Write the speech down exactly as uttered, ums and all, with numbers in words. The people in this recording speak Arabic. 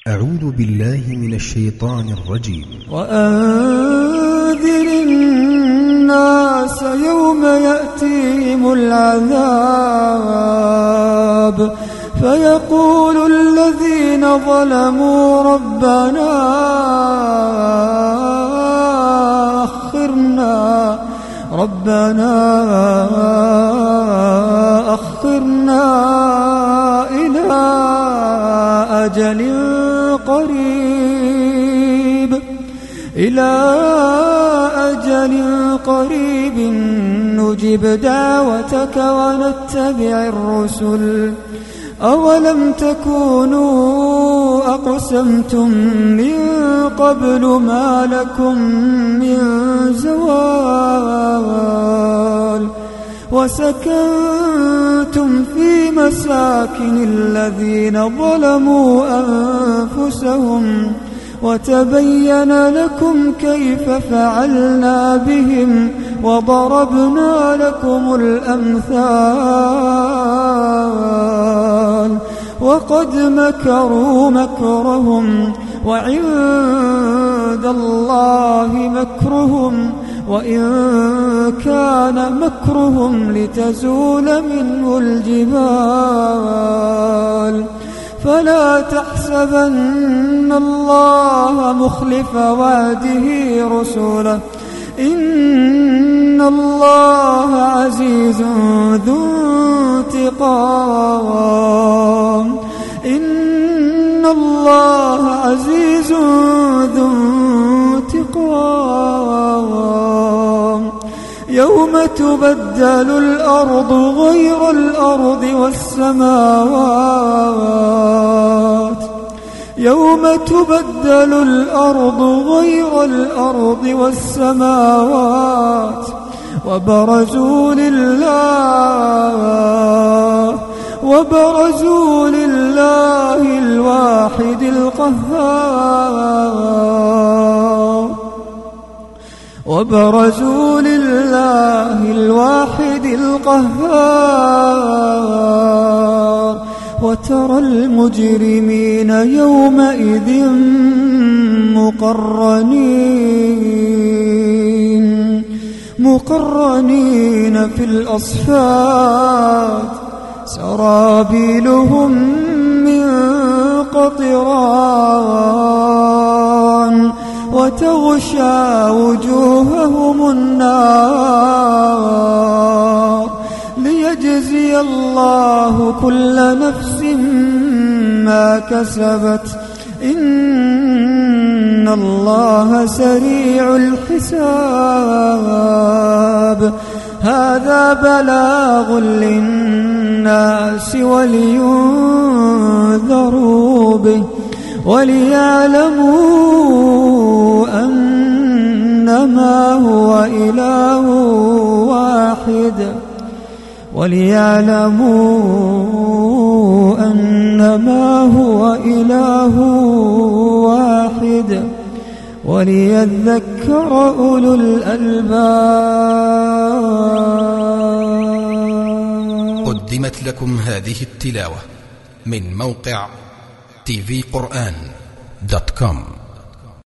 أعوذ بالله من الشيطان الرجيم. وأنذر الناس يوم يأتيهم العذاب فيقول الذين ظلموا ربنا أخرنا ربنا أخرنا إلى أجل قريب إلى أجل قريب نجب دعوتك ونتبع الرسل أولم تكونوا أقسمتم من قبل ما لكم من زوال وسكنتم في مساكن الذين ظلموا أنفسهم وتبين لكم كيف فعلنا بهم وضربنا لكم الأمثال وقد مكروا مكرهم وعند الله مكرهم وإن كان مكرهم لتزول منه الجبال فلا تحسبن الله مخلف وعده رسله إن الله عزيز ذو انتقام إن الله عزيز ذو انتقام يوم تبدل الأرض غير الأرض والسماوات يوم تبدل الأرض غير الأرض والسماوات وبرزوا لله وبرزوا لله الواحد القهار وبرزوا لله الواحد القهار وترى المجرمين يومئذ مقرنين مقرنين في الأصفاد سرابيلهم من قطران وتغشى وجوههم النار ليجزي الله كل نفس ما كسبت إن الله سريع الحساب هذا بلاغ للناس ولينذروا به وليعلموا أنما هو إله واحد وليعلموا أنما هو إله واحد وليذكر أولو الألباب. قدمت لكم هذه التلاوة من موقع تي في قرآن دوت كوم.